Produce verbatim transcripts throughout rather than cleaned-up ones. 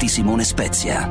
di Simone Spezia.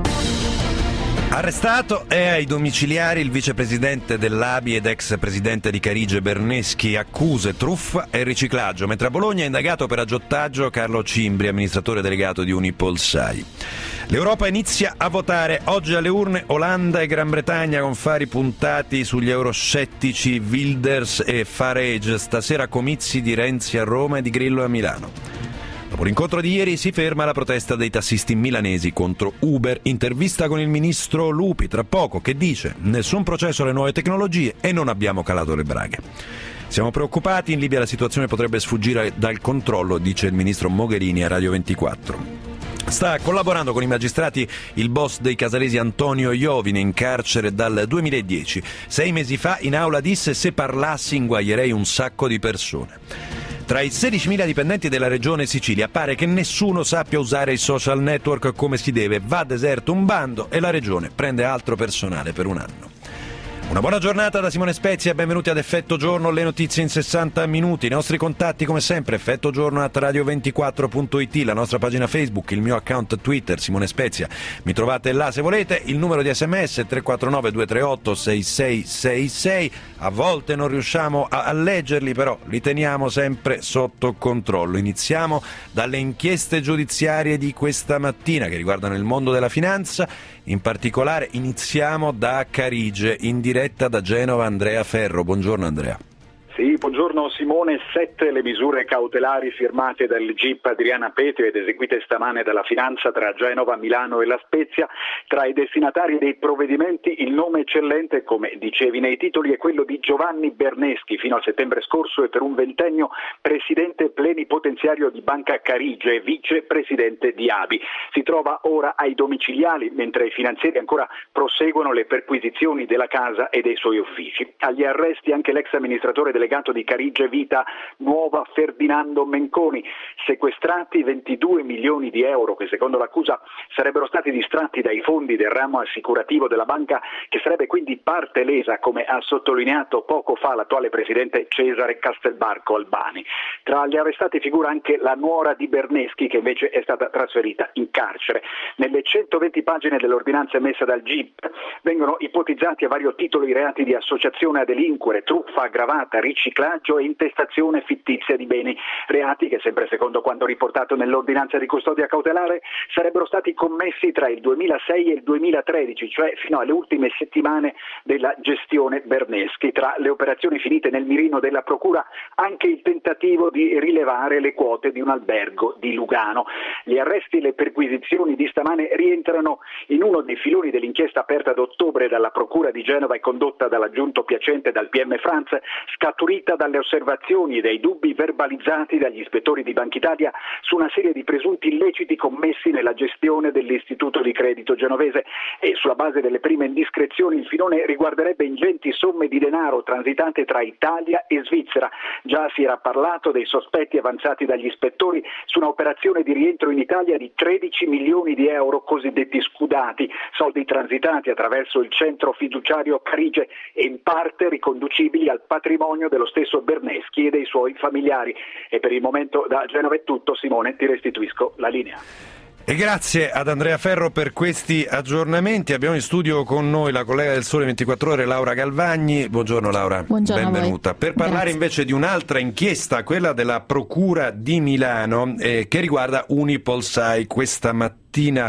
Arrestato è ai domiciliari il vicepresidente dell'A B I ed ex presidente di Carige Berneschi, accuse truffa e riciclaggio, mentre a Bologna è indagato per aggiotaggio Carlo Cimbri, amministratore delegato di Unipolsai. L'Europa inizia a votare oggi alle urne Olanda e Gran Bretagna con fari puntati sugli euroscettici Wilders e Farage. Stasera comizi di Renzi a Roma e di Grillo a Milano. Dopo l'incontro di ieri si ferma la protesta dei tassisti milanesi contro Uber. Intervista con il ministro Lupi tra poco, che dice: nessun processo alle nuove tecnologie e non abbiamo calato le braghe. Siamo preoccupati, in Libia la situazione potrebbe sfuggire dal controllo, dice il ministro Mogherini a Radio ventiquattro. Sta collaborando con i magistrati il boss dei casalesi Antonio Iovine, in carcere dal duemiladieci. Sei mesi fa in aula disse: se parlassi inguaierei un sacco di persone. Tra i sedicimila dipendenti della regione Sicilia pare che nessuno sappia usare i social network come si deve. Va deserto un bando e la regione prende altro personale per un anno. Una buona giornata da Simone Spezia e benvenuti ad Effetto Giorno, le notizie in sessanta minuti. I nostri contatti come sempre, effetto giorno at radio ventiquattro punto it, la nostra pagina Facebook, il mio account Twitter Simone Spezia. Mi trovate là se volete, il numero di sms tre quattro nove due tre otto sei sei sei sei. A volte non riusciamo a, a leggerli, però li teniamo sempre sotto controllo. Iniziamo dalle inchieste giudiziarie di questa mattina che riguardano il mondo della finanza. In particolare iniziamo da Carige, in diretta da Genova Andrea Ferro. Buongiorno Andrea. Sì, buongiorno Simone. Sette le misure cautelari firmate dal G I P Adriana Petio ed eseguite stamane dalla Finanza tra Genova, Milano e La Spezia. Tra i destinatari dei provvedimenti il nome eccellente, come dicevi nei titoli, è quello di Giovanni Berneschi, fino a settembre scorso e per un ventennio presidente plenipotenziario di Banca Carige e vicepresidente di A B I. Si trova ora ai domiciliari, mentre i finanzieri ancora proseguono le perquisizioni della casa e dei suoi uffici. Agli arresti anche l'ex amministratore delegato di Carige Vita Nuova Ferdinando Menconi. Sequestrati ventidue milioni di euro che secondo l'accusa sarebbero stati distratti dai fondi del ramo assicurativo della banca, che sarebbe quindi parte lesa, come ha sottolineato poco fa l'attuale presidente Cesare Castelbarco Albani. Tra gli arrestati figura anche la nuora di Berneschi, che invece è stata trasferita in carcere. Nelle centoventi pagine dell'ordinanza emessa dal G I P vengono ipotizzati a vario titolo i reati di associazione a delinquere, truffa aggravata, riciclaggio e intestazione fittizia di beni, reati che, sempre secondo quanto riportato nell'ordinanza di custodia cautelare, sarebbero stati commessi tra il duemilasei e il duemilatredici, cioè fino alle ultime settimane della gestione Berneschi. Tra le operazioni finite nel mirino della procura anche il tentativo di rilevare le quote di un albergo di Lugano. Gli arresti e le perquisizioni di stamane rientrano in uno dei filoni dell'inchiesta aperta ad ottobre dalla procura di Genova e condotta dall'aggiunto Piacente e dal P M Franz, scaturita dalle osservazioni e dai dubbi verbalizzati dagli ispettori di Banca Italia su una serie di presunti illeciti commessi nella gestione dell'istituto di credito genovese, e sulla base delle prime indiscrezioni il filone riguarderebbe ingenti somme di denaro transitate tra Italia e Svizzera. Già si era parlato dei sospetti avanzati dagli ispettori su un'operazione di rientro in Italia di tredici milioni di euro cosiddetti scudati, soldi transitati attraverso il centro fiduciario Carige e in parte riconducibili al patrimonio dello stesso Berneschi e dei suoi familiari. E per il momento da Genova è tutto. Simone, ti restituisco la linea. E grazie ad Andrea Ferro per questi aggiornamenti. Abbiamo in studio con noi la collega del Sole ventiquattro Ore, Laura Galvagni. Buongiorno Laura, buongiorno, benvenuta. Per parlare grazie. invece di un'altra inchiesta, quella della Procura di Milano, eh, che riguarda Unipolsai. Questa mattina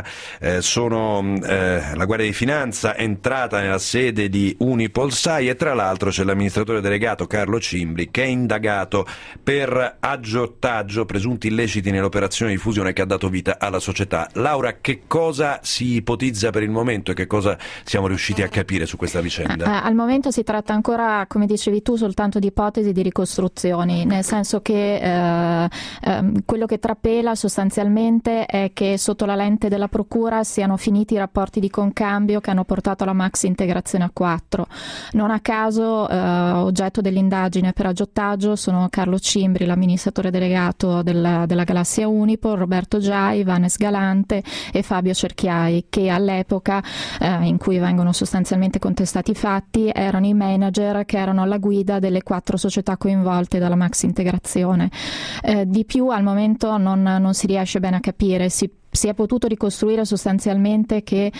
eh, sono eh, la Guardia di Finanza è entrata nella sede di Unipolsai e tra l'altro c'è l'amministratore delegato Carlo Cimbri, che è indagato per aggiotaggio, presunti illeciti nell'operazione di fusione che ha dato vita alla società. Laura, che cosa si ipotizza per il momento e che cosa siamo riusciti a capire su questa vicenda? Al momento si tratta ancora, come dicevi tu, soltanto di ipotesi di ricostruzioni, nel senso che eh, eh, quello che trapela sostanzialmente è che sotto la lente della procura siano finiti i rapporti di concambio che hanno portato alla maxi integrazione a quattro. Non a caso eh, oggetto dell'indagine per aggiotaggio sono Carlo Cimbri, l'amministratore delegato della, della Galassia Unipol, Roberto Giai, Vannes Galante e Fabio Cerchiai, che all'epoca eh, in cui vengono sostanzialmente contestati i fatti erano i manager che erano alla guida delle quattro società coinvolte dalla maxi integrazione. Eh, di più al momento non, non si riesce bene a capire, si si è potuto ricostruire sostanzialmente che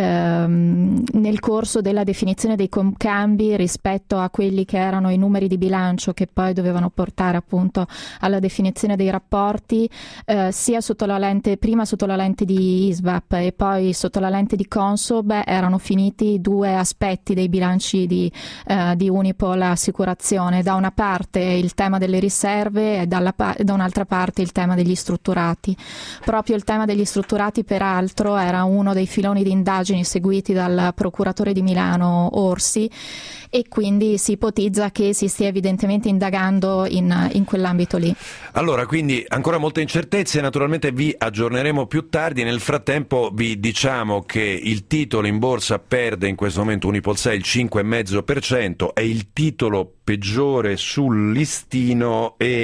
ehm, nel corso della definizione dei cambi rispetto a quelli che erano i numeri di bilancio che poi dovevano portare appunto alla definizione dei rapporti, eh, sia sotto la lente, prima sotto la lente di I S V A P e poi sotto la lente di Consob, erano finiti due aspetti dei bilanci di, eh, di Unipol Assicurazione: da una parte il tema delle riserve e dalla, da un'altra parte il tema degli strutturati. Proprio il tema degli strutturati peraltro era uno dei filoni di indagini seguiti dal procuratore di Milano Orsi, e quindi si ipotizza che si stia evidentemente indagando in, in quell'ambito lì. Allora, quindi ancora molte incertezze, naturalmente vi aggiorneremo più tardi. Nel frattempo vi diciamo che il titolo in borsa perde in questo momento Unipol sei il cinque virgola cinque per cento, è il titolo peggiore sul listino e,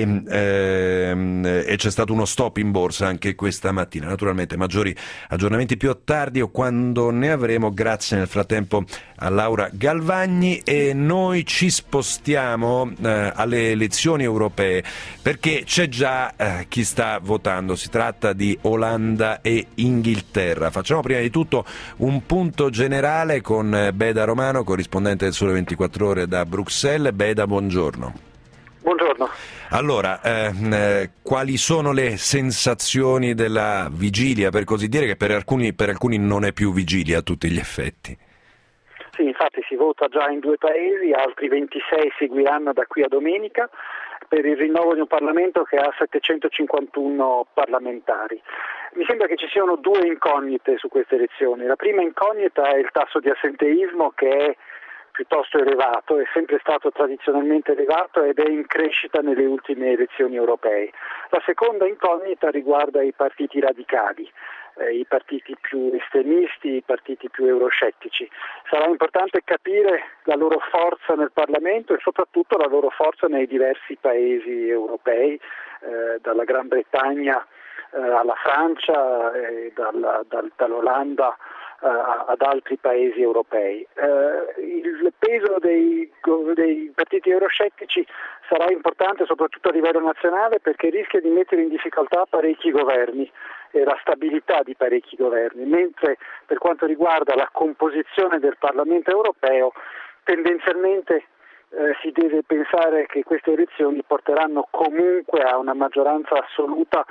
ehm, e c'è stato uno stop in borsa anche questa mattina. Naturalmente maggiori aggiornamenti più tardi o quando ne avremo. Grazie nel frattempo a Laura Galvagni, e noi ci spostiamo eh, alle elezioni europee, perché c'è già eh, chi sta votando. Si tratta di Olanda e Inghilterra. Facciamo prima di tutto un punto generale con Beda Romano, corrispondente del Sole ventiquattro Ore da Bruxelles. Beda, buongiorno. Buongiorno. Allora, eh, eh, quali sono le sensazioni della vigilia, per così dire, che per alcuni, per alcuni non è più vigilia a tutti gli effetti? Sì, infatti si vota già in due paesi, altri ventisei seguiranno da qui a domenica per il rinnovo di un Parlamento che ha settecentocinquantuno parlamentari. Mi sembra che ci siano due incognite su queste elezioni. La prima incognita è il tasso di assenteismo, che è piuttosto elevato, è sempre stato tradizionalmente elevato ed è in crescita nelle ultime elezioni europee. La seconda incognita riguarda i partiti radicali, eh, i partiti più estremisti, i partiti più euroscettici. Sarà importante capire la loro forza nel Parlamento e soprattutto la loro forza nei diversi paesi europei, eh, dalla Gran Bretagna eh, alla Francia, e dalla, dal, dall'Olanda ad altri paesi europei. Eh, il peso dei, dei partiti euroscettici sarà importante soprattutto a livello nazionale, perché rischia di mettere in difficoltà parecchi governi e la stabilità di parecchi governi, mentre per quanto riguarda la composizione del Parlamento europeo, tendenzialmente eh, si deve pensare che queste elezioni porteranno comunque a una maggioranza assoluta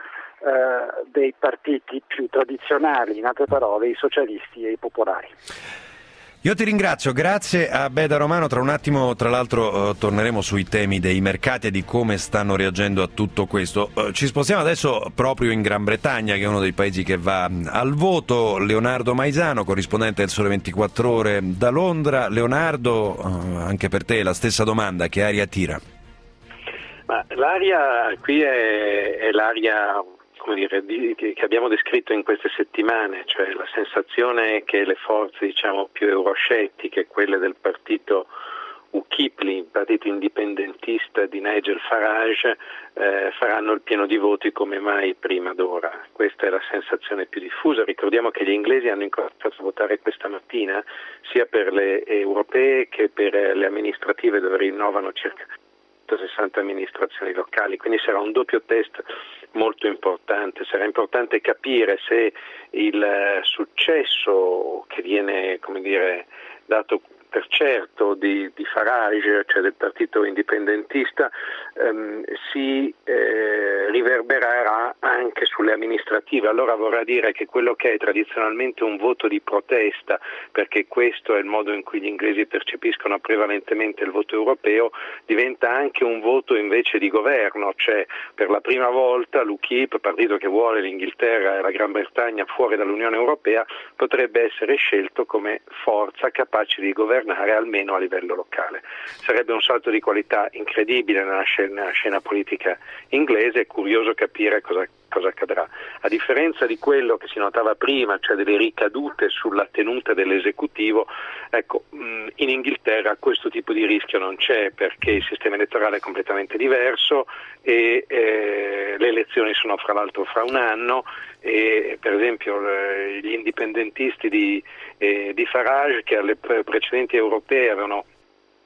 dei partiti più tradizionali, in altre parole i socialisti e i popolari. Io ti ringrazio, grazie a Beda Romano. Tra un attimo, tra l'altro, eh, torneremo sui temi dei mercati e di come stanno reagendo a tutto questo. Eh, ci spostiamo adesso proprio in Gran Bretagna, che è uno dei paesi che va al voto. Leonardo Maisano, corrispondente del Sole ventiquattro Ore da Londra. Leonardo, eh, anche per te la stessa domanda: che aria tira? Ma l'aria qui è, è l'aria, come dire, di, che abbiamo descritto in queste settimane, cioè la sensazione che le forze, diciamo, più euroscettiche, quelle del partito U KIP, il partito indipendentista di Nigel Farage, eh, faranno il pieno di voti come mai prima d'ora. Questa è la sensazione più diffusa. Ricordiamo che gli inglesi hanno incominciato a votare questa mattina sia per le europee che per le amministrative, dove rinnovano circa sessanta amministrazioni locali, quindi sarà un doppio test molto importante. Sarà importante capire se il successo che viene, come dire, dato per certo di, di Farage, cioè del partito indipendentista, ehm, si eh, riverbererà anche sulle amministrative. Allora vorrà dire che quello che è tradizionalmente un voto di protesta, perché questo è il modo in cui gli inglesi percepiscono prevalentemente il voto europeo, diventa anche un voto invece di governo, cioè per la prima volta l'U KIP, partito che vuole l'Inghilterra e la Gran Bretagna fuori dall'Unione Europea, potrebbe essere scelto come forza capace di governare almeno a livello locale. Sarebbe un salto di qualità incredibile nella scena, nella scena politica inglese. È curioso capire cosa, cosa accadrà. A differenza di quello che si notava prima, cioè delle ricadute sulla tenuta dell'esecutivo, ecco, in Inghilterra questo tipo di rischio non c'è, perché il sistema elettorale è completamente diverso e eh, le elezioni sono fra l'altro fra un anno, e per esempio gli indipendentisti di, eh, di Farage, che alle precedenti europee avevano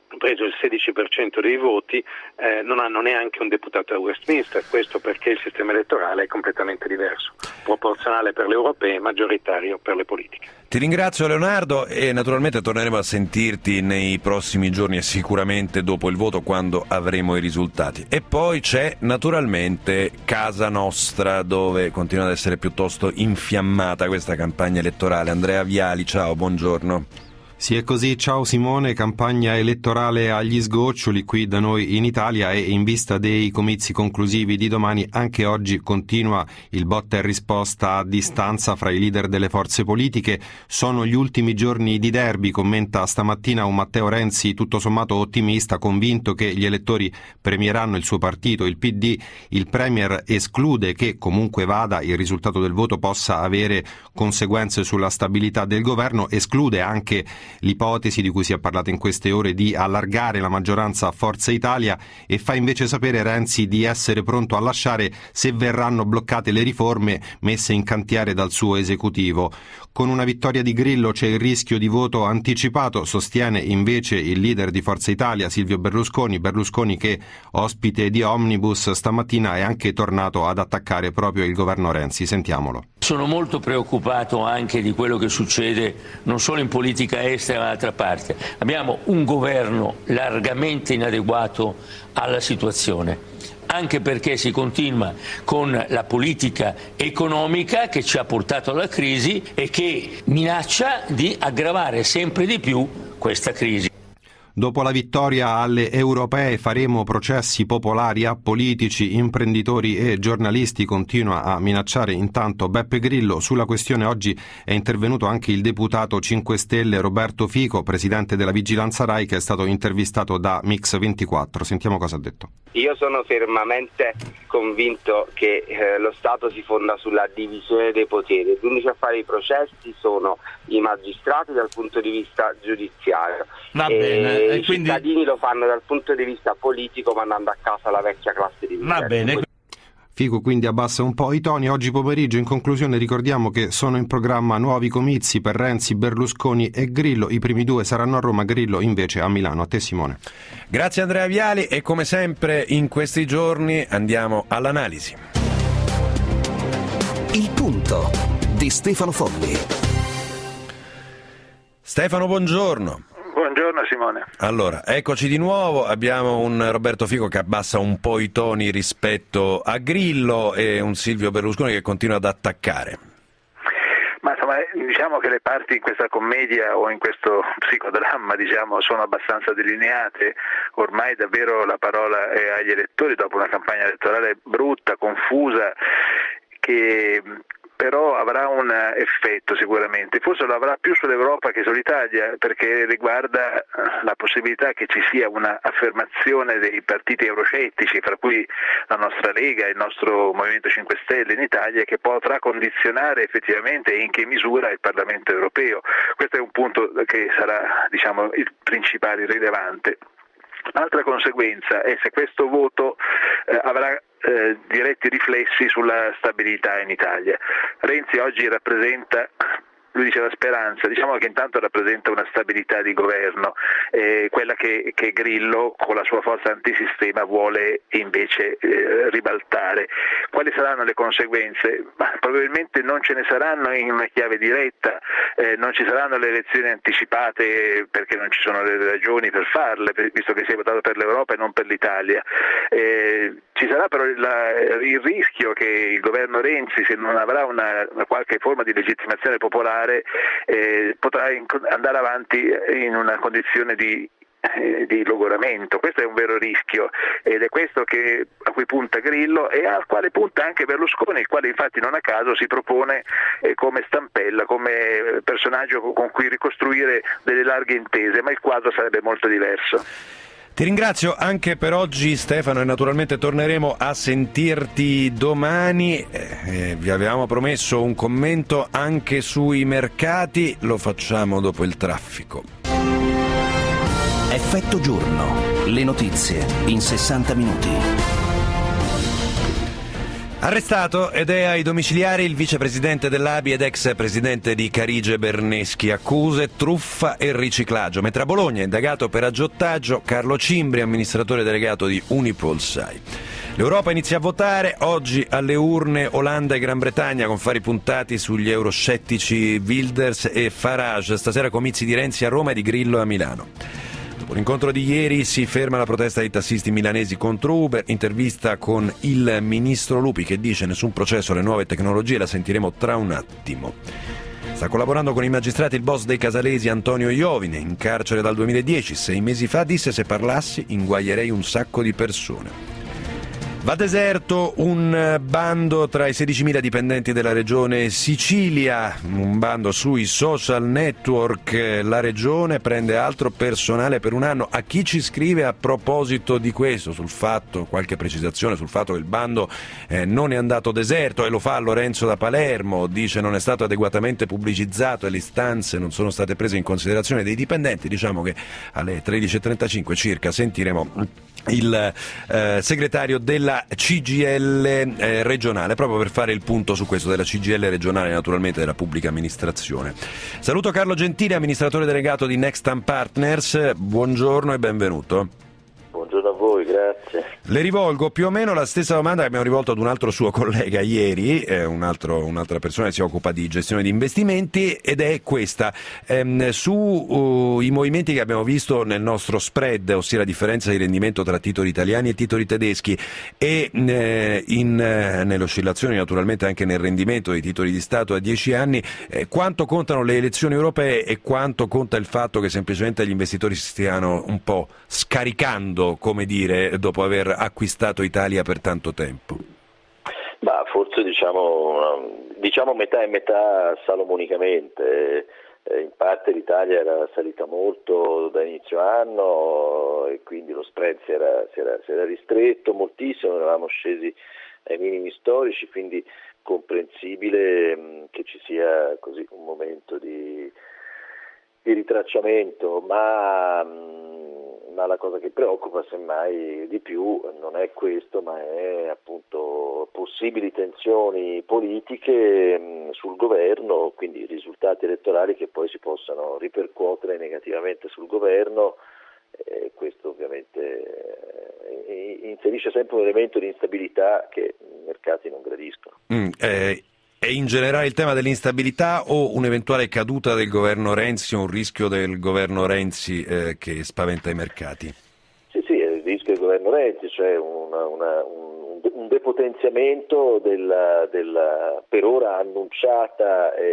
preso il sedici per cento dei voti, eh, non hanno neanche un deputato a Westminster, questo perché il sistema elettorale è completamente diverso, proporzionale per le europee, maggioritario per le politiche. Ti ringrazio Leonardo e naturalmente torneremo a sentirti nei prossimi giorni e sicuramente dopo il voto quando avremo i risultati. E poi c'è naturalmente Casa Nostra, dove continua ad essere piuttosto infiammata questa campagna elettorale. Andrea Viali, ciao, buongiorno. Sì, è così. Ciao Simone, campagna elettorale agli sgoccioli qui da noi in Italia e in vista dei comizi conclusivi di domani anche oggi continua il botta e risposta a distanza fra i leader delle forze politiche. Sono gli ultimi giorni di derby, commenta stamattina un Matteo Renzi tutto sommato ottimista, convinto che gli elettori premieranno il suo partito, il P D. Il Premier esclude che comunque vada il risultato del voto possa avere conseguenze sulla stabilità del governo, esclude anche l'ipotesi di cui si è parlato in queste ore di allargare la maggioranza a Forza Italia e fa invece sapere Renzi di essere pronto a lasciare se verranno bloccate le riforme messe in cantiere dal suo esecutivo. Con una vittoria di Grillo c'è il rischio di voto anticipato, sostiene invece il leader di Forza Italia Silvio Berlusconi, Berlusconi che ospite di Omnibus stamattina è anche tornato ad attaccare proprio il governo Renzi. Sentiamolo. Sono molto preoccupato anche di quello che succede non solo in politica estera ma d'altra parte. Abbiamo un governo largamente inadeguato alla situazione, anche perché si continua con la politica economica che ci ha portato alla crisi e che minaccia di aggravare sempre di più questa crisi. Dopo la vittoria alle europee faremo processi popolari a politici, imprenditori e giornalisti, continua a minacciare intanto Beppe Grillo. Sulla questione oggi è intervenuto anche il deputato cinque Stelle Roberto Fico, presidente della Vigilanza Rai, che è stato intervistato da Mix ventiquattro. Sentiamo cosa ha detto. Io sono fermamente convinto che eh, lo Stato si fonda sulla divisione dei poteri. Gli unici a fare i processi sono i magistrati dal punto di vista giudiziario. Va e bene. I quindi... cittadini lo fanno dal punto di vista politico, mandando a casa la vecchia classe di Va bene. Fico quindi abbassa un po' i toni. Oggi pomeriggio, in conclusione, ricordiamo che sono in programma nuovi comizi per Renzi, Berlusconi e Grillo. I primi due saranno a Roma, Grillo invece a Milano. A te Simone. Grazie Andrea Viali e come sempre in questi giorni andiamo all'analisi. Il punto di Stefano Folli. Stefano, buongiorno. Buongiorno Simone. Allora, eccoci di nuovo, abbiamo un Roberto Fico che abbassa un po' i toni rispetto a Grillo e un Silvio Berlusconi che continua ad attaccare. Ma insomma, diciamo che le parti in questa commedia o in questo psicodramma, diciamo, sono abbastanza delineate. Ormai davvero la parola è agli elettori dopo una campagna elettorale brutta, confusa, che però avrà un effetto sicuramente, forse lo avrà più sull'Europa che sull'Italia, perché riguarda la possibilità che ci sia una affermazione dei partiti euroscettici, fra cui la nostra Lega e il nostro Movimento cinque Stelle in Italia, che potrà condizionare effettivamente e in che misura il Parlamento europeo. Questo è un punto che sarà, diciamo, il principale, rilevante. L'altra conseguenza è se questo voto eh, avrà eh, diretti riflessi sulla stabilità in Italia. Renzi oggi rappresenta, lui dice la speranza, diciamo che intanto rappresenta una stabilità di governo, eh, quella che, che Grillo con la sua forza antisistema vuole invece eh, ribaltare. Quali saranno le conseguenze? Ma probabilmente non ce ne saranno in una chiave diretta, eh, non ci saranno le elezioni anticipate perché non ci sono le ragioni per farle, visto che si è votato per l'Europa e non per l'Italia. Eh, ci sarà però la, il rischio che il governo Renzi, se non avrà una, una qualche forma di legittimazione popolare, Eh, potrà inc- andare avanti in una condizione di, eh, di logoramento. Questo è un vero rischio ed è questo che, a cui punta Grillo e al quale punta anche Berlusconi, il quale infatti non a caso si propone eh, come stampella, come personaggio con cui ricostruire delle larghe intese, ma il quadro sarebbe molto diverso. Ti ringrazio anche per oggi Stefano e naturalmente torneremo a sentirti domani. Eh, vi avevamo promesso un commento anche sui mercati, lo facciamo dopo il traffico. Effetto giorno, le notizie in sessanta minuti. Arrestato ed è ai domiciliari il vicepresidente dell'A B I ed ex presidente di Carige Berneschi. Accuse, truffa e riciclaggio. Mentre a Bologna è indagato per aggiotaggio Carlo Cimbri, amministratore delegato di Unipolsai. L'Europa inizia a votare, oggi alle urne Olanda e Gran Bretagna con fari puntati sugli euroscettici Wilders e Farage. Stasera comizi di Renzi a Roma e di Grillo a Milano. Dopo l'incontro di ieri si ferma la protesta dei tassisti milanesi contro Uber, intervista con il ministro Lupi che dice nessun processo alle nuove tecnologie, la sentiremo tra un attimo. Sta collaborando con i magistrati il boss dei casalesi Antonio Iovine, in carcere dal duemiladieci, sei mesi fa disse se parlassi inguaglierei un sacco di persone. Va deserto un bando tra i sedicimila dipendenti della regione Sicilia, un bando sui social network. La regione prende altro personale per un anno. A chi ci scrive a proposito di questo, sul fatto, qualche precisazione sul fatto che il bando eh, non è andato deserto, e lo fa Lorenzo da Palermo, dice non è stato adeguatamente pubblicizzato e le istanze non sono state prese in considerazione dei dipendenti. Diciamo che alle tredici e trentacinque circa sentiremo il eh, segretario della C G I L eh, regionale, proprio per fare il punto su questo della C G I L regionale, naturalmente della pubblica amministrazione. Saluto Carlo Gentili, amministratore delegato di Nextam Partners, buongiorno e benvenuto. Buongiorno a voi, grazie. Le rivolgo più o meno la stessa domanda che abbiamo rivolto ad un altro suo collega ieri, eh, un altro, un'altra persona che si occupa di gestione di investimenti, ed è questa. Ehm, su uh, i movimenti che abbiamo visto nel nostro spread, ossia la differenza di rendimento tra titoli italiani e titoli tedeschi, e eh, in, eh, nelle oscillazioni naturalmente anche nel rendimento dei titoli di Stato a dieci anni, eh, quanto contano le elezioni europee e quanto conta il fatto che semplicemente gli investitori si stiano un po' scaricando, come dire, dopo aver acquistato Italia per tanto tempo? Ma forse diciamo, diciamo metà e metà salomonicamente. In parte l'Italia era salita molto da inizio anno e quindi lo spread si era, si era, si era ristretto moltissimo, eravamo scesi ai minimi storici, quindi comprensibile che ci sia così un momento di, di ritracciamento, ma ma la cosa che preoccupa semmai di più non è questo, ma è appunto possibili tensioni politiche mh, sul governo, quindi risultati elettorali che poi si possano ripercuotere negativamente sul governo. Eh, questo ovviamente eh, inserisce sempre un elemento di instabilità che i mercati non gradiscono. Mm, eh... E in generale il tema dell'instabilità o un'eventuale caduta del governo Renzi o un rischio del governo Renzi eh, che spaventa i mercati? Sì, sì, è il rischio del governo Renzi, cioè una, una, un, un depotenziamento della, della per ora annunciata e,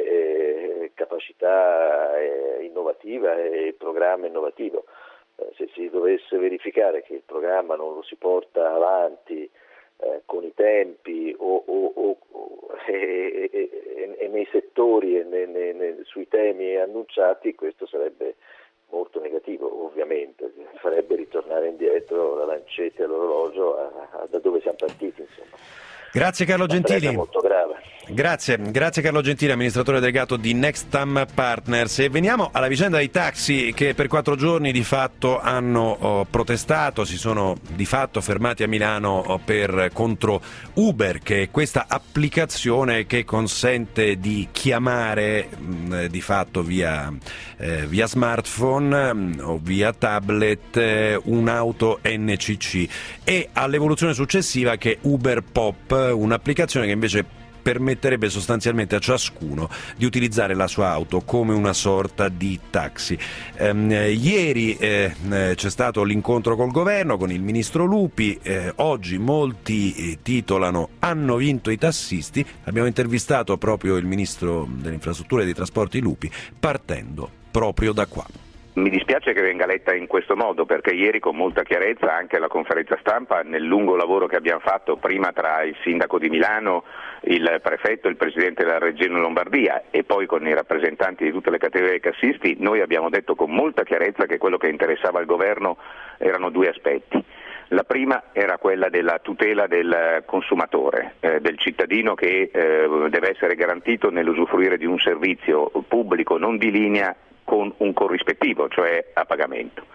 e capacità e innovativa e programma innovativo. Eh, se si dovesse verificare che il programma non lo si porta avanti Eh, con i tempi o, o, o, o e, e, e nei settori e ne, ne, ne, sui temi annunciati, questo sarebbe molto negativo, ovviamente, farebbe ritornare indietro la lancetta e l'orologio a, a, da dove siamo partiti, insomma. Grazie Carlo Gentili. Molto grave. Grazie, grazie Carlo Gentili, amministratore delegato di Nextam Partners. E veniamo alla vicenda dei taxi che per quattro giorni di fatto hanno oh, protestato, si sono di fatto fermati a Milano oh, per contro Uber, che è questa applicazione che consente di chiamare mh, di fatto via, eh, via smartphone mh, o via tablet eh, un'auto N C C, e all'evoluzione successiva che è Uber Pop, un'applicazione che invece permetterebbe sostanzialmente a ciascuno di utilizzare la sua auto come una sorta di taxi. Ehm, ieri eh, c'è stato l'incontro col governo, con il ministro Lupi, eh, oggi molti eh, titolano hanno vinto i tassisti. Abbiamo intervistato proprio il ministro delle infrastrutture e dei trasporti Lupi, partendo proprio da qua. Mi dispiace che venga letta in questo modo, perché ieri con molta chiarezza anche alla conferenza stampa, nel lungo lavoro che abbiamo fatto prima tra il sindaco di Milano, il prefetto, il presidente della regione Lombardia e poi con i rappresentanti di tutte le categorie dei tassisti, noi abbiamo detto con molta chiarezza che quello che interessava al governo erano due aspetti. La prima era quella della tutela del consumatore, eh, del cittadino che eh, deve essere garantito nell'usufruire di un servizio pubblico non di linea con un corrispettivo, cioè a pagamento.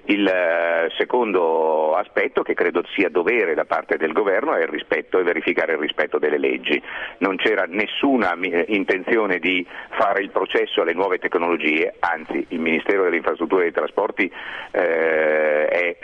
Il eh, secondo aspetto, che credo sia dovere da parte del governo, è il rispetto e verificare il rispetto delle leggi. Non c'era nessuna eh, intenzione di fare il processo alle nuove tecnologie, anzi il Ministero delle Infrastrutture e dei Trasporti eh, è,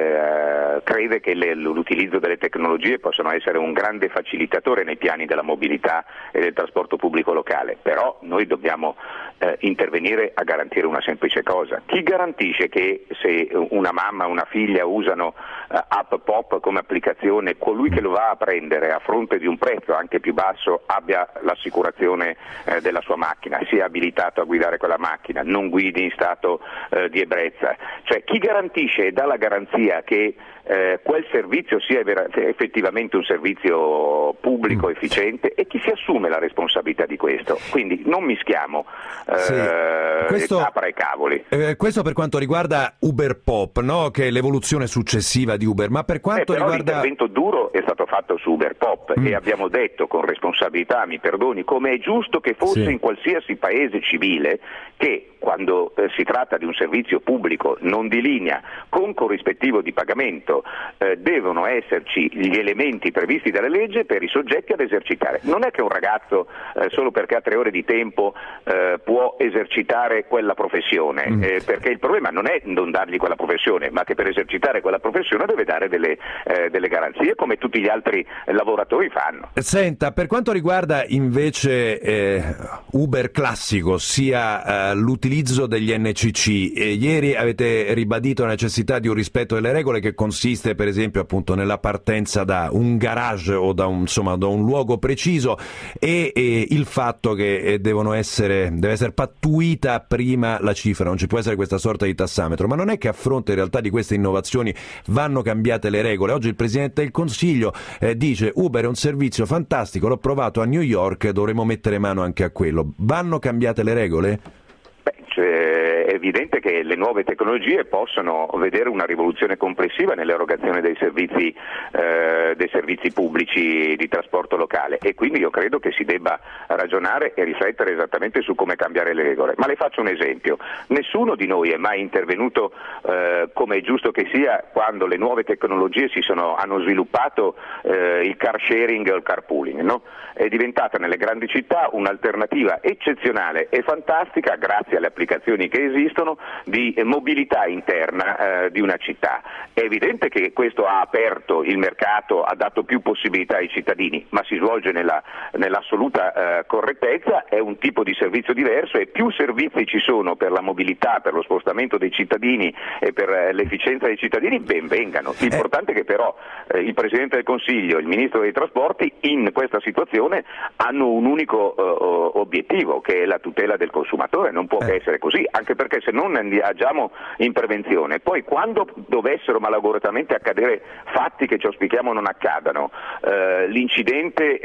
eh, crede che le, l'utilizzo delle tecnologie possano essere un grande facilitatore nei piani della mobilità e del trasporto pubblico locale, però noi dobbiamo eh, intervenire a garantire una semplice cosa. Chi garantisce che se una mamma o una figlia usano uh, app Pop come applicazione, colui che lo va a prendere a fronte di un prezzo anche più basso abbia l'assicurazione eh, della sua macchina, sia abilitato a guidare quella macchina, non guidi in stato eh, di ebbrezza? Cioè, chi garantisce e dà la garanzia che eh, quel servizio sia vera- effettivamente un servizio pubblico, efficiente, e chi si assume la responsabilità di questo? Quindi non mischiamo eh, sì. questo, capra e cavoli. Eh, questo per quanto riguarda Uber Pop, no? Che è l'evoluzione successiva di Uber, ma per quanto eh, però riguarda... l'intervento duro è stato fatto su Uber Pop mm. e abbiamo detto con responsabilità, mi perdoni, come è giusto che fosse sì. in qualsiasi paese civile, che quando eh, si tratta di un servizio pubblico non di linea con corrispettivo di pagamento eh, devono esserci gli elementi previsti dalla legge per i soggetti ad esercitare. Non è che un ragazzo eh, solo perché ha tre ore di tempo eh, può esercitare quella professione, mm. eh, perché il problema non è non dargli quella professione, ma che per esercitare quella professione deve dare delle, eh, delle garanzie come tutti gli altri lavoratori fanno. Senta, per quanto riguarda invece eh, Uber classico, sia eh, l'utilizzo degli N C C, eh, ieri avete ribadito la necessità di un rispetto delle regole che consiste per esempio appunto nella partenza da un garage o da un, insomma, da un luogo preciso e, e il fatto che eh, devono essere, deve essere pattuita prima la cifra, non ci può essere questa sorta di tassametro, ma non è che a fronte in realtà di queste innovazioni vanno cambiate le regole. Oggi il Presidente del Consiglio eh, dice Uber è un servizio fantastico, l'ho provato a New York, dovremo mettere mano anche a quello. Vanno cambiate le regole? Beh, cioè, è evidente che le nuove tecnologie possono vedere una rivoluzione complessiva nell'erogazione dei servizi, eh, dei servizi pubblici di trasporto locale, e quindi io credo che si debba ragionare e riflettere esattamente su come cambiare le regole. Ma le faccio un esempio: nessuno di noi è mai intervenuto, eh, come è giusto che sia, quando le nuove tecnologie si sono, hanno sviluppato eh, il car sharing o il carpooling, no? È diventata nelle grandi città un'alternativa eccezionale e fantastica, grazie alle applicazioni che esistono, di mobilità interna eh, di una città. È evidente che questo ha aperto il mercato, ha dato più possibilità ai cittadini, ma si svolge nella, nell'assoluta eh, correttezza, è un tipo di servizio diverso e più servizi ci sono per la mobilità, per lo spostamento dei cittadini e per eh, l'efficienza dei cittadini, ben vengano. L'importante è che però eh, il Presidente del Consiglio e il Ministro dei Trasporti in questa situazione hanno un unico uh, obiettivo, che è la tutela del consumatore. Non può che essere così, anche perché se non agiamo in prevenzione, poi quando dovessero malauguratamente accadere fatti che ci auspichiamo non accadano, uh, l'incidente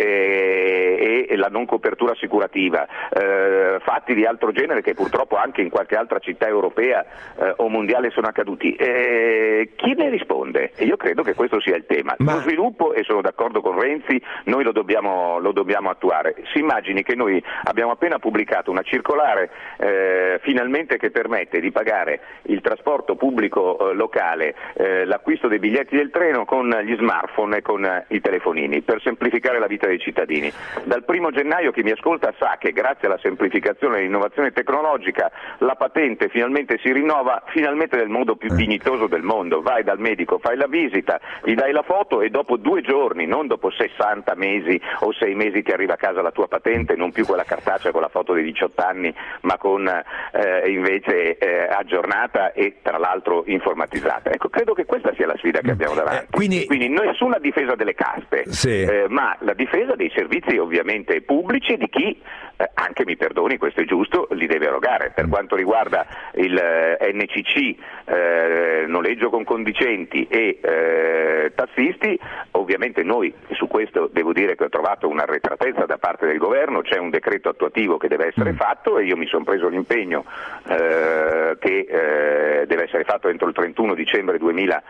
e, e la non copertura assicurativa, uh, fatti di altro genere che purtroppo anche in qualche altra città europea uh, o mondiale sono accaduti, eh, chi ne risponde? E io credo che questo sia il tema. Ma... Lo sviluppo, e sono d'accordo con Renzi, noi lo dobbiamo lo dobbiamo attuare. Si immagini che noi abbiamo appena pubblicato una circolare eh, finalmente che permette di pagare il trasporto pubblico eh, locale, eh, l'acquisto dei biglietti del treno con gli smartphone e con eh, i telefonini, per semplificare la vita dei cittadini. Dal primo gennaio chi mi ascolta sa che grazie alla semplificazione e all'innovazione tecnologica la patente finalmente si rinnova, finalmente nel modo più dignitoso del mondo. Vai dal medico, fai la visita, gli dai la foto e dopo due giorni, non dopo sessanta mesi o sei mesi, ti arriva a casa la tua patente, non più quella cartacea con la foto dei diciotto anni, ma con eh, invece eh, aggiornata e tra l'altro informatizzata. Ecco, credo che questa sia la sfida che abbiamo davanti. Eh, quindi... quindi nessuna difesa delle caste, sì. eh, ma la difesa dei servizi ovviamente pubblici di chi, eh, anche mi perdoni, questo è giusto, li deve erogare. Per quanto riguarda il eh, N C C, eh, noleggio con condicenti e eh, tassisti, ovviamente noi su questo devo dire che ho trovato una arretratezza da parte del governo, c'è un decreto attuativo che deve essere fatto e io mi sono preso l'impegno eh, eh, che eh, deve essere fatto entro il trentuno dicembre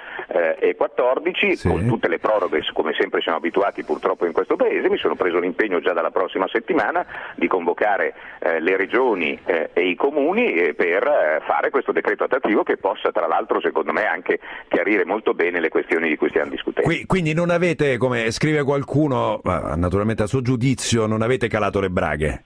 duemilaquattordici, sì. Con tutte le proroghe, come sempre siamo abituati purtroppo in questo paese. Mi sono preso l'impegno già dalla prossima settimana di convocare eh, le regioni eh, e i comuni eh, per eh, fare questo decreto attuativo che possa, tra l'altro, secondo me, anche chiarire molto bene le questioni di cui stiamo discutendo. Qui, quindi non avete, come scrive qualcuno, naturalmente a suo giudizio, non avete calato le braghe?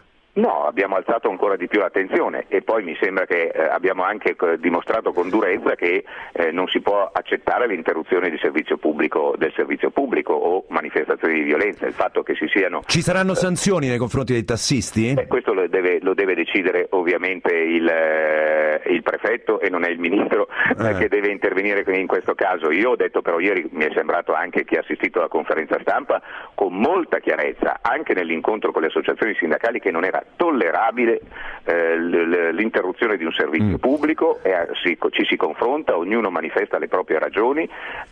No, abbiamo alzato ancora di più l'attenzione e poi mi sembra che eh, abbiamo anche eh, dimostrato con durezza che eh, non si può accettare l'interruzione di servizio pubblico, del servizio pubblico o manifestazioni di violenza. Il fatto che si siano... Ci saranno eh, sanzioni nei confronti dei tassisti? Eh, questo lo deve, lo deve decidere ovviamente il, eh, il prefetto e non è il ministro eh. Eh, che deve intervenire in questo caso. Io ho detto però ieri, mi è sembrato anche chi ha assistito alla conferenza stampa, con molta chiarezza, anche nell'incontro con le associazioni sindacali, che non era tollerabile eh, l'interruzione di un servizio mm. pubblico, e si, ci si confronta, ognuno manifesta le proprie ragioni,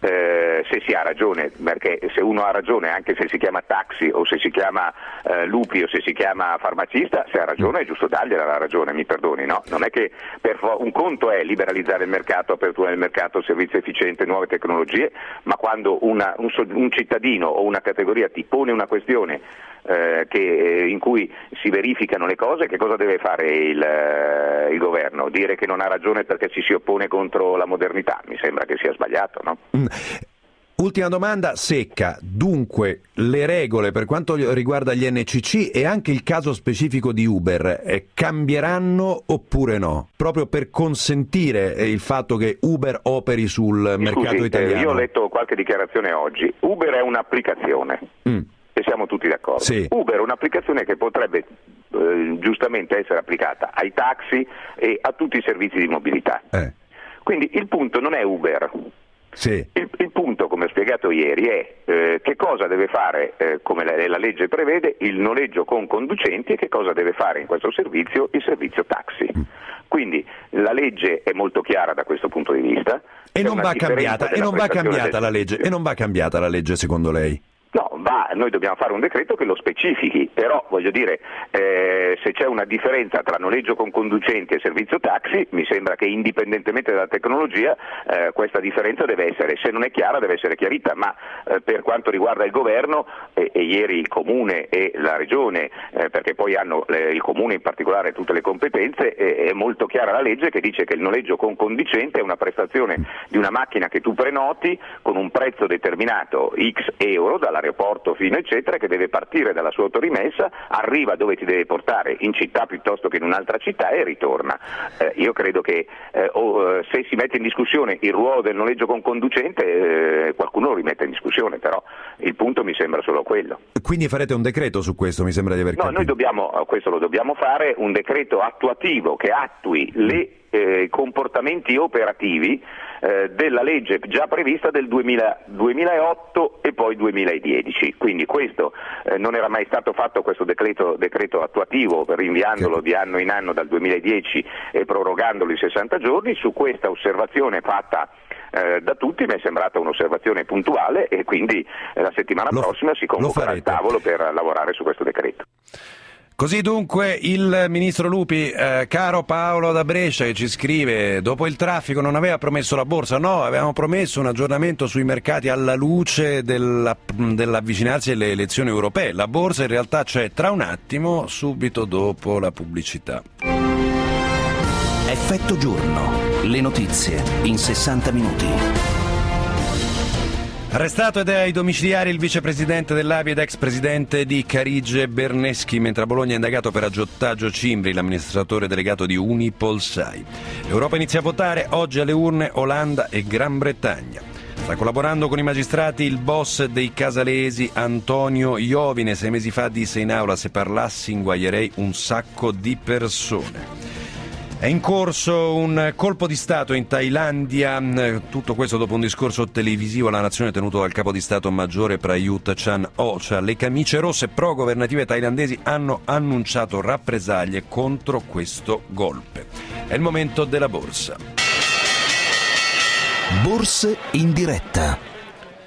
eh, se si ha ragione, perché se uno ha ragione anche se si chiama taxi o se si chiama eh, lupi o se si chiama farmacista, se ha ragione è giusto dargliela la ragione, mi perdoni, no? Non è che per fo- un conto è liberalizzare il mercato, apertura del mercato, servizio efficiente, nuove tecnologie, ma quando una, un, un cittadino o una categoria ti pone una questione Eh, che, eh, in cui si verificano le cose, che cosa deve fare il, eh, il governo? Dire che non ha ragione perché ci si oppone contro la modernità? Mi sembra che sia sbagliato, no? Mm. Ultima domanda secca, dunque le regole per quanto riguarda gli N C C e anche il caso specifico di Uber eh, cambieranno oppure no? Proprio per consentire eh, il fatto che Uber operi sul Mi mercato scusi, italiano? Eh, io ho letto qualche dichiarazione oggi. Uber è un'applicazione. Mm. E siamo tutti d'accordo. Sì. Uber è un'applicazione che potrebbe eh, giustamente essere applicata ai taxi e a tutti i servizi di mobilità. Eh. Quindi il punto non è Uber. Sì. Il, il punto, come ho spiegato ieri, è eh, che cosa deve fare, eh, come la, la legge prevede, il noleggio con conducenti e che cosa deve fare in questo servizio il servizio taxi. Mm. Quindi la legge è molto chiara da questo punto di vista. E non va cambiata, e non va cambiata la legge, e non va cambiata la legge secondo lei? No, va, noi dobbiamo fare un decreto che lo specifichi, però voglio dire, eh, se c'è una differenza tra noleggio con conducenti e servizio taxi, mi sembra che indipendentemente dalla tecnologia eh, questa differenza deve essere, se non è chiara deve essere chiarita, ma eh, per quanto riguarda il governo e, e ieri il comune e la regione, eh, perché poi hanno eh, il comune in particolare tutte le competenze, eh, è molto chiara la legge che dice che il noleggio con conducente è una prestazione di una macchina che tu prenoti con un prezzo determinato X euro dalla aeroporto fino eccetera, che deve partire dalla sua autorimessa, arriva dove ti deve portare, in città piuttosto che in un'altra città, e ritorna. Eh, io credo che eh, oh, se si mette in discussione il ruolo del noleggio con conducente eh, qualcuno lo rimette in discussione, però il punto mi sembra solo quello. Quindi farete un decreto su questo, mi sembra di aver capito. No, noi dobbiamo, questo lo dobbiamo fare, un decreto attuativo che attui le eh, comportamenti operativi eh, della legge già prevista del duemila, duemilaotto e poi duemiladieci. Quindi questo eh, non era mai stato fatto, questo decreto, decreto attuativo, rinviandolo di anno in anno dal duemiladieci e prorogandolo i sessanta giorni. Su questa osservazione fatta eh, da tutti mi è sembrata un'osservazione puntuale e quindi eh, la settimana lo, prossima si convocherà il tavolo per lavorare su questo decreto. Così dunque il ministro Lupi, eh, caro Paolo da Brescia, che ci scrive: dopo il traffico non aveva promesso la borsa, no, avevamo promesso un aggiornamento sui mercati alla luce della, dell'avvicinarsi alle elezioni europee. La borsa in realtà c'è tra un attimo, subito dopo la pubblicità. Effetto giorno, le notizie in sessanta minuti. Arrestato ed è ai domiciliari il vicepresidente dell'A B I ed ex presidente di Carige Berneschi, mentre a Bologna è indagato per aggiotaggio Cimbri, l'amministratore delegato di Unipolsai. L'Europa inizia a votare, oggi alle urne Olanda e Gran Bretagna. Sta collaborando con i magistrati il boss dei casalesi Antonio Iovine. Sei mesi fa disse in aula: se parlassi inguaierei un sacco di persone. È in corso un colpo di Stato in Thailandia, tutto questo dopo un discorso televisivo alla nazione tenuto dal capo di Stato maggiore Prayut Chan-o-cha. Le camicie rosse pro-governative thailandesi hanno annunciato rappresaglie contro questo golpe. È il momento della borsa. Borse in diretta.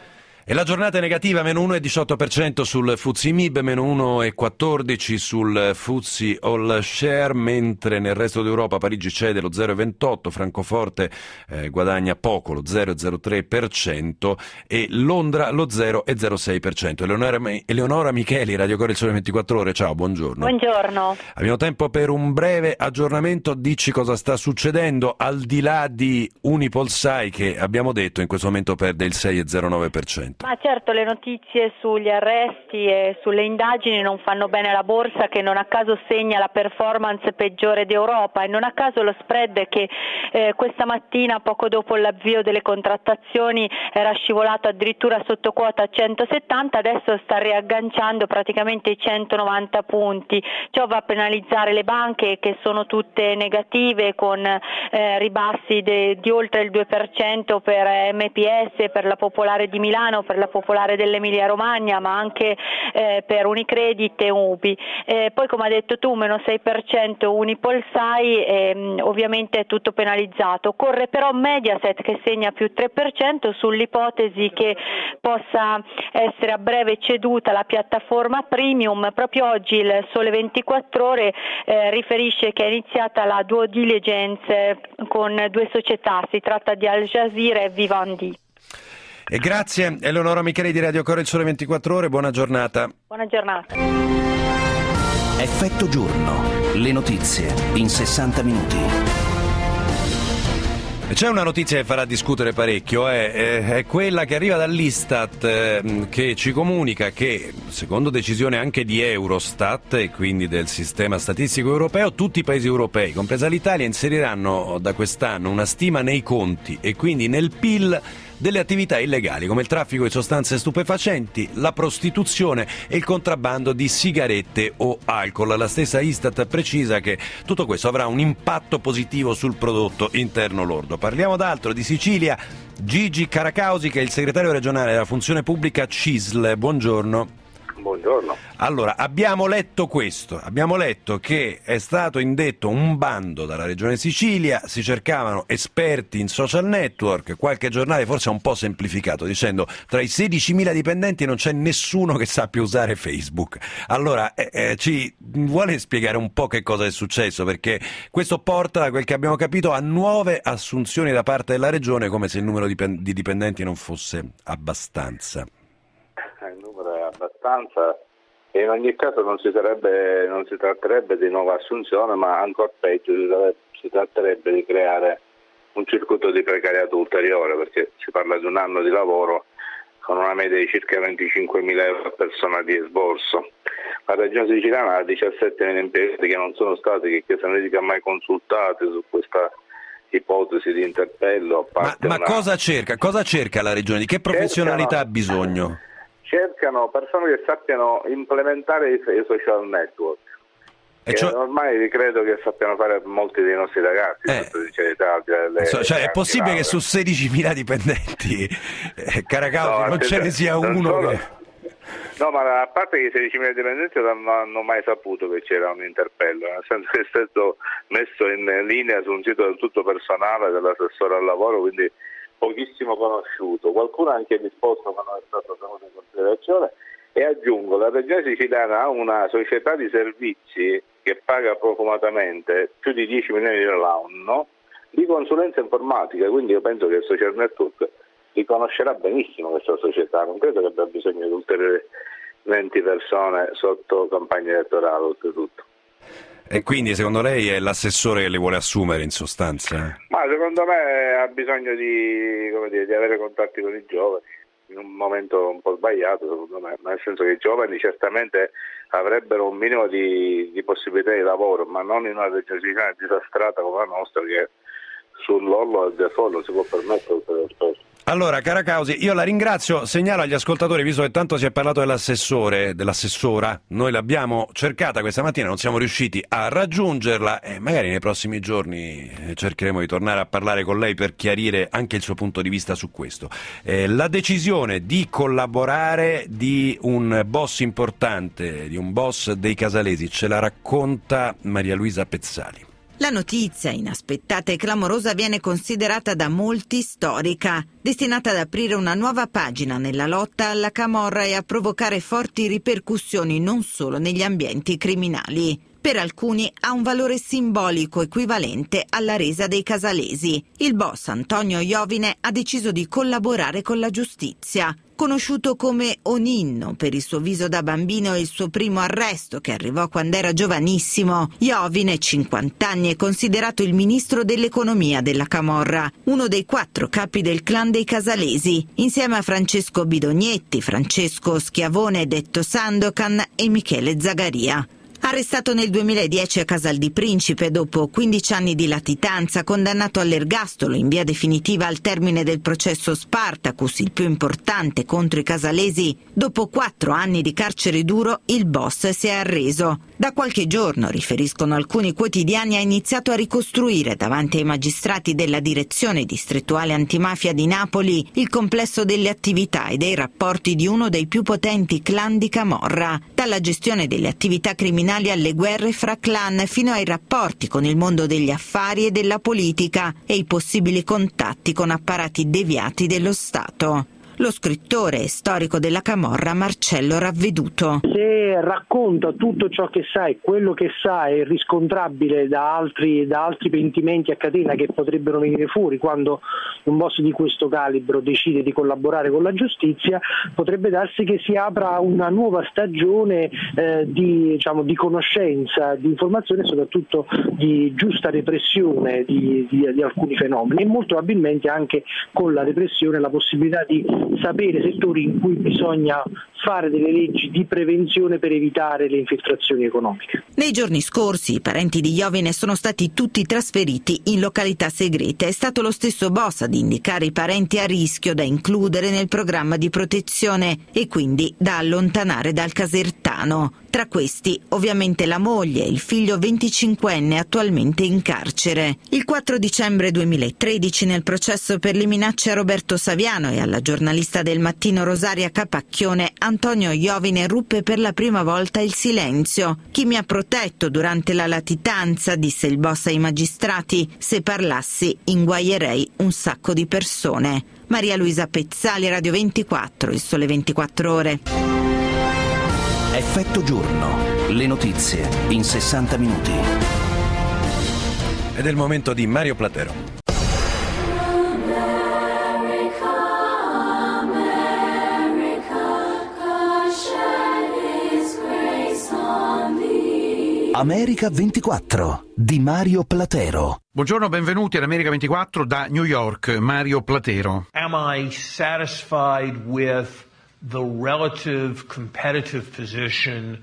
E la giornata è negativa, meno uno virgola diciotto per cento sul F T S E M I B, meno uno virgola quattordici sul F T S E All Share, mentre nel resto d'Europa Parigi cede lo zero virgola ventotto, Francoforte eh, guadagna poco, lo zero virgola zero tre per cento e Londra lo zero virgola zero sei per cento. Eleonora, Eleonora Micheli, Radio Core Il Sole ventiquattro Ore, ciao, buongiorno. Buongiorno. Abbiamo tempo per un breve aggiornamento, dici cosa sta succedendo al di là di Unipolsai che abbiamo detto in questo momento perde il sei virgola zero nove per cento. Ma certo, le notizie sugli arresti e sulle indagini non fanno bene alla borsa, che non a caso segna la performance peggiore d'Europa, e non a caso lo spread che eh, questa mattina, poco dopo l'avvio delle contrattazioni, era scivolato addirittura sotto quota a centosettanta, adesso sta riagganciando praticamente i centonovanta punti. Ciò va a penalizzare le banche, che sono tutte negative, con eh, ribassi de, di oltre il due per cento per M P S, per la Popolare di Milano, per la Popolare dell'Emilia Romagna, ma anche eh, per Unicredit e U B I. Eh, poi, come ha detto tu, meno sei per cento Unipolsai, ehm, ovviamente è tutto penalizzato. Corre però Mediaset che segna più tre per cento sull'ipotesi che possa essere a breve ceduta la piattaforma Premium. Proprio oggi il Sole ventiquattro Ore eh, riferisce che è iniziata la due diligence eh, con due società, si tratta di Al Jazeera e Vivendi. E grazie Eleonora Micheli di Radio Core Il Sole ventiquattro Ore, buona giornata. Buona giornata. Effetto giorno, le notizie in sessanta minuti. C'è una notizia che farà discutere parecchio, è, è, è quella che arriva dall'Istat eh, che ci comunica che, secondo decisione anche di Eurostat e quindi del sistema statistico europeo, tutti i paesi europei, compresa l'Italia, inseriranno da quest'anno una stima nei conti e quindi nel P I L delle attività illegali come il traffico di sostanze stupefacenti, la prostituzione e il contrabbando di sigarette o alcol. La stessa Istat precisa che tutto questo avrà un impatto positivo sul prodotto interno lordo. Parliamo d'altro, di Sicilia. Gigi Caracausi, che è il segretario regionale della funzione pubblica C I S L. Buongiorno. Buongiorno. Allora, abbiamo letto questo, abbiamo letto che è stato indetto un bando dalla Regione Sicilia, si cercavano esperti in social network, qualche giornale forse ha un po' semplificato dicendo tra i sedicimila dipendenti non c'è nessuno che sappia usare Facebook. Allora, eh, eh, ci vuole spiegare un po' che cosa è successo, perché questo porta, da quel che abbiamo capito, a nuove assunzioni da parte della Regione, come se il numero di dipendenti non fosse abbastanza. Il numero è abbastanza e in ogni caso non si, sarebbe, non si tratterebbe di nuova assunzione, ma ancora peggio si tratterebbe di creare un circuito di precariato ulteriore, perché si parla di un anno di lavoro con una media di circa venticinquemila euro a persona di esborso. La Regione Siciliana ha diciassettemila impiegati che non sono stati, che Chiesa Analitica ha mai consultati su questa ipotesi di interpello. A ma ma una... cosa cerca? Cosa cerca la Regione? Di che professionalità cercano, ha bisogno? Cercano persone che sappiano implementare i, i social network. E che cioè... ormai credo che sappiano fare molti dei nostri ragazzi. Eh. Sincerità, le, so, cioè, è possibile grave. Che su sedicimila dipendenti eh, Caracausi no, non ce ne sia non uno solo... che... No, ma a parte che i sedicimila dipendenti non hanno mai saputo che c'era un interpello, nel senso che è stato messo in linea su un sito del tutto personale dell'assessore al lavoro, quindi pochissimo conosciuto. Qualcuno ha anche risposto ma non è stato tenuto in considerazione. E aggiungo, la Regione Siciliana ha una società di servizi che paga profumatamente più di dieci milioni di euro l'anno di consulenza informatica, quindi io penso che il social network li conoscerà benissimo questa società, non credo che abbia bisogno di ulteriori venti persone sotto campagna elettorale oltretutto. E quindi secondo lei è l'assessore che le vuole assumere in sostanza? Ma secondo me ha bisogno di, come dire, di avere contatti con i giovani, in un momento un po' sbagliato secondo me, nel senso che i giovani certamente avrebbero un minimo di, di possibilità di lavoro, ma non in una regione siciliana disastrata come la nostra che sull'orlo del default non si può permettere ulteriori spese. Allora, Caracausi, io la ringrazio, segnalo agli ascoltatori, visto che tanto si è parlato dell'assessore, dell'assessora, noi l'abbiamo cercata questa mattina, non siamo riusciti a raggiungerla e magari nei prossimi giorni cercheremo di tornare a parlare con lei per chiarire anche il suo punto di vista su questo. Eh, la decisione di collaborare di un boss importante, di un boss dei casalesi, ce la racconta Maria Luisa Pezzali. La notizia, inaspettata e clamorosa, viene considerata da molti storica, destinata ad aprire una nuova pagina nella lotta alla camorra e a provocare forti ripercussioni non solo negli ambienti criminali. Per alcuni ha un valore simbolico equivalente alla resa dei casalesi. Il boss Antonio Iovine ha deciso di collaborare con la giustizia. Conosciuto come Oninno per il suo viso da bambino e il suo primo arresto che arrivò quando era giovanissimo, Iovine, cinquanta anni, è considerato il ministro dell'economia della camorra, uno dei quattro capi del clan dei casalesi, insieme a Francesco Bidognetti, Francesco Schiavone detto Sandokan e Michele Zagaria. Arrestato nel duemiladieci a Casal di Principe dopo quindici anni di latitanza, condannato all'ergastolo in via definitiva al termine del processo Spartacus, il più importante contro i casalesi, dopo quattro anni di carcere duro il boss si è arreso. Da qualche giorno, riferiscono alcuni quotidiani, ha iniziato a ricostruire davanti ai magistrati della direzione distrettuale antimafia di Napoli il complesso delle attività e dei rapporti di uno dei più potenti clan di camorra, dalla gestione delle attività criminali alle guerre fra clan fino ai rapporti con il mondo degli affari e della politica e i possibili contatti con apparati deviati dello Stato. Lo scrittore e storico della camorra Marcello Ravveduto. Se racconta tutto ciò che sa e quello che sa è riscontrabile da altri, da altri pentimenti a catena che potrebbero venire fuori quando un boss di questo calibro decide di collaborare con la giustizia, potrebbe darsi che si apra una nuova stagione eh, di, diciamo, di conoscenza, di informazione e soprattutto di giusta repressione di, di, di alcuni fenomeni, e molto probabilmente anche con la repressione la possibilità di sapere settori in cui bisogna fare delle leggi di prevenzione per evitare le infiltrazioni economiche. Nei giorni scorsi i parenti di Iovine sono stati tutti trasferiti in località segrete. È stato lo stesso boss ad indicare i parenti a rischio da includere nel programma di protezione e quindi da allontanare dal Casertano. Tra questi ovviamente la moglie e il figlio venticinquenne attualmente in carcere. Il quattro dicembre duemilatredici, nel processo per le minacce a Roberto Saviano e alla giornalista del Mattino Rosaria Capacchione, Antonio Iovine ruppe per la prima volta il silenzio. Chi mi ha protetto durante la latitanza, disse il boss ai magistrati, se parlassi inguaierei un sacco di persone. Maria Luisa Pezzali, Radio ventiquattro, Il Sole ventiquattro Ore. Effetto giorno, le notizie in sessanta minuti. Ed è il momento di Mario Platero. America ventiquattro di Mario Platero. Buongiorno, benvenuti ad America ventiquattro da New York, Mario Platero. Am I satisfied with the relative competitive position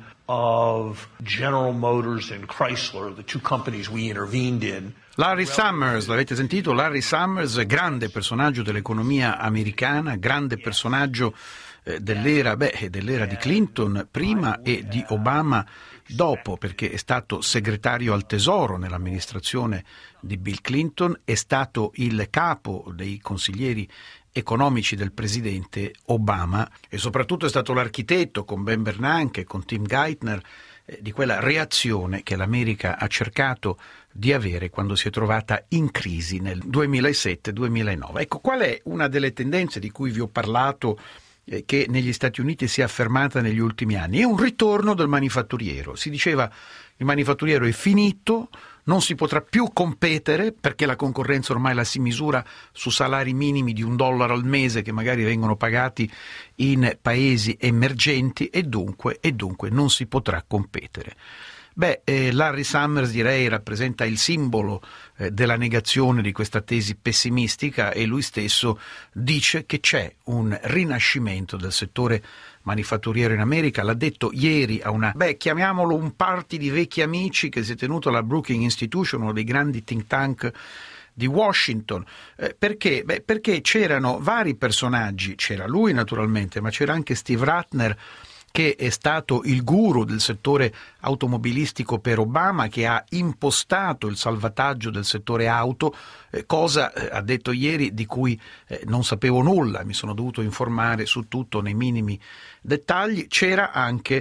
of General Motors and Chrysler, the two companies we intervened in? Larry Summers, l'avete sentito? Larry Summers, grande personaggio dell'economia americana, grande personaggio eh, dell'era, beh, dell'era di Clinton prima e di Obama dopo, perché è stato segretario al Tesoro nell'amministrazione di Bill Clinton, è stato il capo dei consiglieri economici del presidente Obama e soprattutto è stato l'architetto con Ben Bernanke e con Tim Geithner eh, di quella reazione che l'America ha cercato di avere quando si è trovata in crisi nel duemilasette duemilanove. Ecco, qual è una delle tendenze di cui vi ho parlato eh, che negli Stati Uniti si è affermata negli ultimi anni? È un ritorno del manifatturiero. Si diceva il manifatturiero è finito, non si potrà più competere perché la concorrenza ormai la si misura su salari minimi di un dollaro al mese che magari vengono pagati in paesi emergenti e dunque, e dunque non si potrà competere. Beh, eh, Larry Summers direi rappresenta il simbolo eh, della negazione di questa tesi pessimistica e lui stesso dice che c'è un rinascimento del settore manifatturiero in America. L'ha detto ieri a una, beh, chiamiamolo un party di vecchi amici che si è tenuto alla Brookings Institution, uno dei grandi think tank di Washington. Eh, perché? Beh, perché c'erano vari personaggi, c'era lui naturalmente, ma c'era anche Steve Rattner, che è stato il guru del settore automobilistico per Obama, che ha impostato il salvataggio del settore auto, eh, cosa, eh, ha detto ieri, di cui eh, non sapevo nulla, mi sono dovuto informare su tutto nei minimi dettagli. C'era anche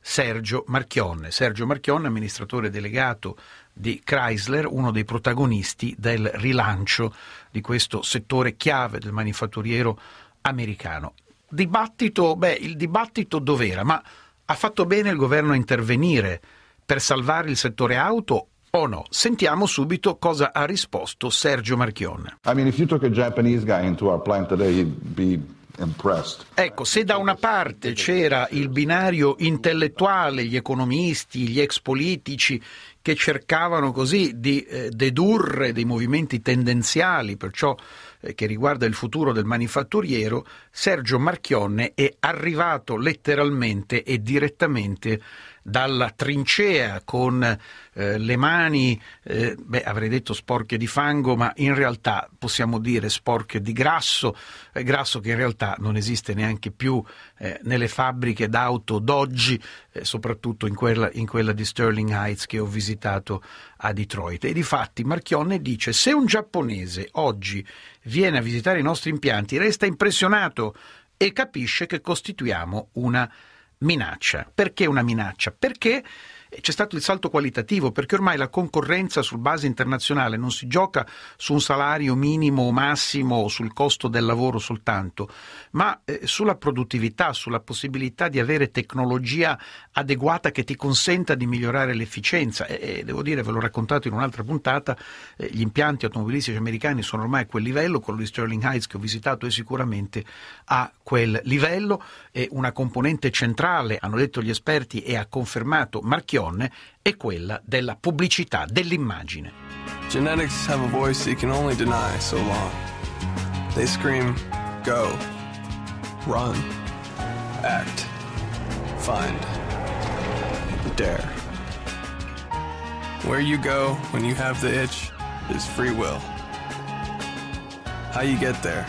Sergio Marchionne. Sergio Marchionne, amministratore delegato di Chrysler, uno dei protagonisti del rilancio di questo settore chiave del manifatturiero americano. Dibattito, beh, il dibattito dov'era? Ma ha fatto bene il governo a intervenire per salvare il settore auto o no? Sentiamo subito cosa ha risposto Sergio Marchionne. I mean, if you took a Japanese guy into our plant today, he'd be impressed. Ecco, se da una parte c'era il binario intellettuale, gli economisti, gli ex politici che cercavano così di eh, dedurre dei movimenti tendenziali, perciò eh, che riguarda il futuro del manifatturiero, Sergio Marchionne è arrivato letteralmente e direttamente dalla trincea con eh, le mani, eh, beh, avrei detto sporche di fango, ma in realtà possiamo dire sporche di grasso, eh, grasso che in realtà non esiste neanche più eh, nelle fabbriche d'auto d'oggi, eh, soprattutto in quella, in quella di Sterling Heights che ho visitato a Detroit. E difatti Marchionne dice: se un giapponese oggi viene a visitare i nostri impianti resta impressionato e capisce che costituiamo una minaccia. Perché una minaccia? Perché c'è stato il salto qualitativo, perché ormai la concorrenza sul base internazionale non si gioca su un salario minimo o massimo o sul costo del lavoro soltanto, ma eh, sulla produttività, sulla possibilità di avere tecnologia adeguata che ti consenta di migliorare l'efficienza. E, e devo dire, ve l'ho raccontato in un'altra puntata, eh, gli impianti automobilistici americani sono ormai a quel livello, quello di Sterling Heights che ho visitato è sicuramente a quel livello, e una componente centrale, hanno detto gli esperti e ha confermato Marchionne, è quella della pubblicità, dell'immagine. Genetics have a voice you can only deny so long. They scream, go, run, act, find, dare. Where you go when you have the itch is free will. How you get there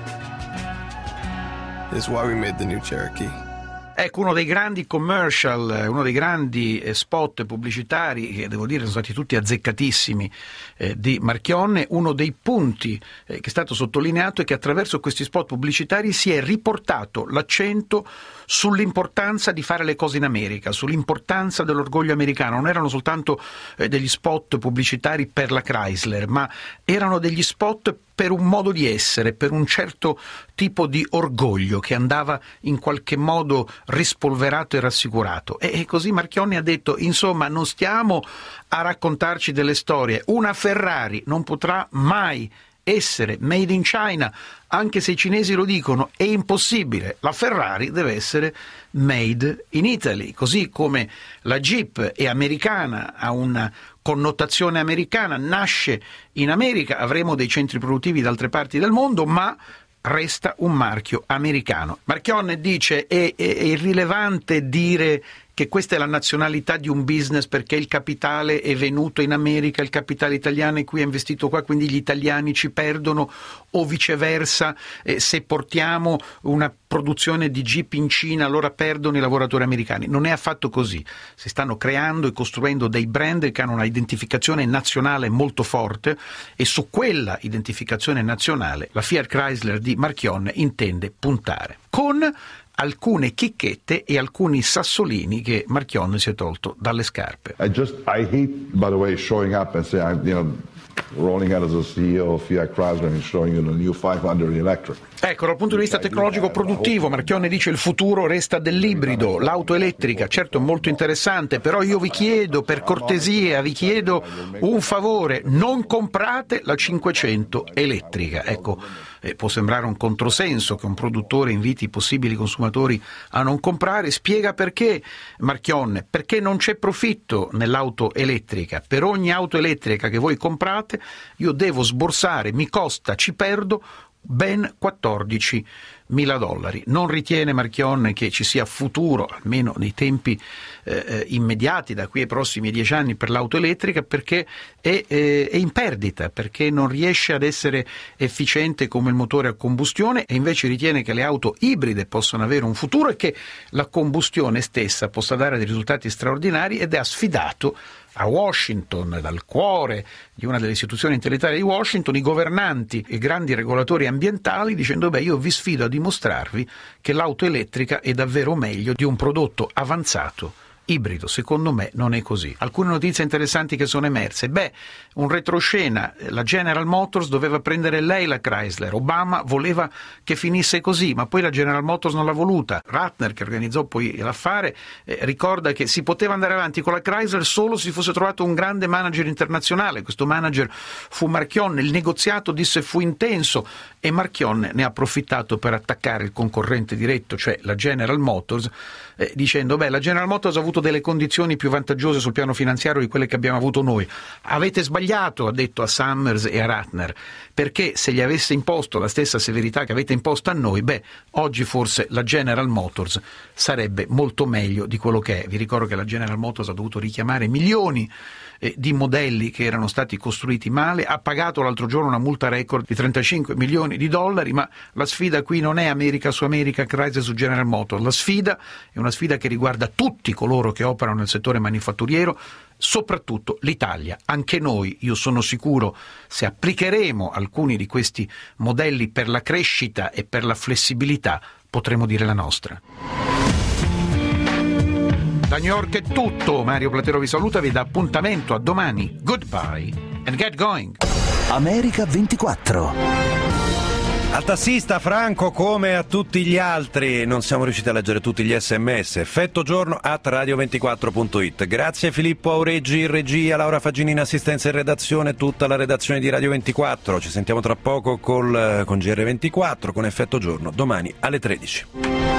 is why we made the new Cherokee. Ecco, uno dei grandi commercial, uno dei grandi spot pubblicitari, che devo dire sono stati tutti azzeccatissimi, eh, di Marchionne. Uno dei punti eh, che è stato sottolineato è che attraverso questi spot pubblicitari si è riportato l'accento sull'importanza di fare le cose in America, sull'importanza dell'orgoglio americano. Non erano soltanto eh, degli spot pubblicitari per la Chrysler, ma erano degli spot per un modo di essere, per un certo tipo di orgoglio che andava in qualche modo rispolverato e rassicurato. E, e così Marchionne ha detto: insomma, non stiamo a raccontarci delle storie, una Ferrari non potrà mai essere made in China, anche se i cinesi lo dicono, è impossibile, la Ferrari deve essere made in Italy, così come la Jeep è americana, ha una connotazione americana, nasce in America, avremo dei centri produttivi da altre parti del mondo, ma resta un marchio americano. Marchionne dice: è, è, è irrilevante dire che questa è la nazionalità di un business perché il capitale è venuto in America, il capitale italiano è qui, è investito qua, quindi gli italiani ci perdono, o viceversa, eh, se portiamo una produzione di Jeep in Cina allora perdono i lavoratori americani. Non è affatto così. Si stanno creando e costruendo dei brand che hanno una identificazione nazionale molto forte, e su quella identificazione nazionale la Fiat Chrysler di Marchionne intende puntare, con alcune chicchette e alcuni sassolini che Marchionne si è tolto dalle scarpe. I just I hate, by the way, showing up and saying, you know, rolling out as a C E O of Fiat Chrysler and showing you the new cinquecento electric. Ecco, dal punto di vista tecnologico produttivo, Marchionne dice: il futuro resta dell'ibrido, l'auto elettrica, certo è molto interessante, però io vi chiedo, per cortesia, vi chiedo un favore, non comprate la cinquecento elettrica. Ecco, eh, può sembrare un controsenso che un produttore inviti i possibili consumatori a non comprare. Spiega perché Marchionne: perché non c'è profitto nell'auto elettrica. Per ogni auto elettrica che voi comprate io devo sborsare, mi costa, ci perdo ben quattordicimila dollari. Non ritiene Marchionne che ci sia futuro, almeno nei tempi eh, immediati, da qui ai prossimi dieci anni, per l'auto elettrica, perché è, eh, è in perdita, perché non riesce ad essere efficiente come il motore a combustione, e invece ritiene che le auto ibride possano avere un futuro e che la combustione stessa possa dare dei risultati straordinari, ed ha sfidato a Washington, dal cuore di una delle istituzioni intellettuali di Washington, i governanti e grandi regolatori ambientali, dicendo: beh, io vi sfido a dimostrarvi che l'auto elettrica è davvero meglio di un prodotto avanzato ibrido. Secondo me non è così. Alcune notizie interessanti che sono emerse. Beh, un retroscena, la General Motors doveva prendere lei la Chrysler, Obama voleva che finisse così, ma poi la General Motors non l'ha voluta. Ratner, che organizzò poi l'affare, eh, ricorda che si poteva andare avanti con la Chrysler solo se si fosse trovato un grande manager internazionale. Questo manager fu Marchionne, il negoziato disse fu intenso e Marchionne ne ha approfittato per attaccare il concorrente diretto, cioè la General Motors, eh, dicendo beh, la General Motors ha avuto delle condizioni più vantaggiose sul piano finanziario di quelle che abbiamo avuto noi. Avete sbagliato, ha detto a Summers e a Ratner, perché se gli avesse imposto la stessa severità che avete imposto a noi, beh, oggi forse la General Motors sarebbe molto meglio di quello che è. Vi ricordo che la General Motors ha dovuto richiamare milioni eh, di modelli che erano stati costruiti male, ha pagato l'altro giorno una multa record di trentacinque milioni di dollari, ma la sfida qui non è America su America, Chrysler su General Motors, la sfida è una sfida che riguarda tutti coloro che operano nel settore manifatturiero, soprattutto l'Italia. Anche noi, io sono sicuro, se applicheremo alcuni di questi modelli per la crescita e per la flessibilità, potremo dire la nostra. Da New York è tutto, Mario Platero vi saluta, vi dà appuntamento a domani. Goodbye and get going. America ventiquattro. Al tassista Franco, come a tutti gli altri, non siamo riusciti a leggere tutti gli sms. Effetto giorno at radio ventiquattro punto it. Grazie Filippo Aureggi in regia, Laura Fagini in assistenza e redazione, tutta la redazione di Radio ventiquattro. Ci sentiamo tra poco col, con G R ventiquattro, con Effetto giorno, domani alle tredici.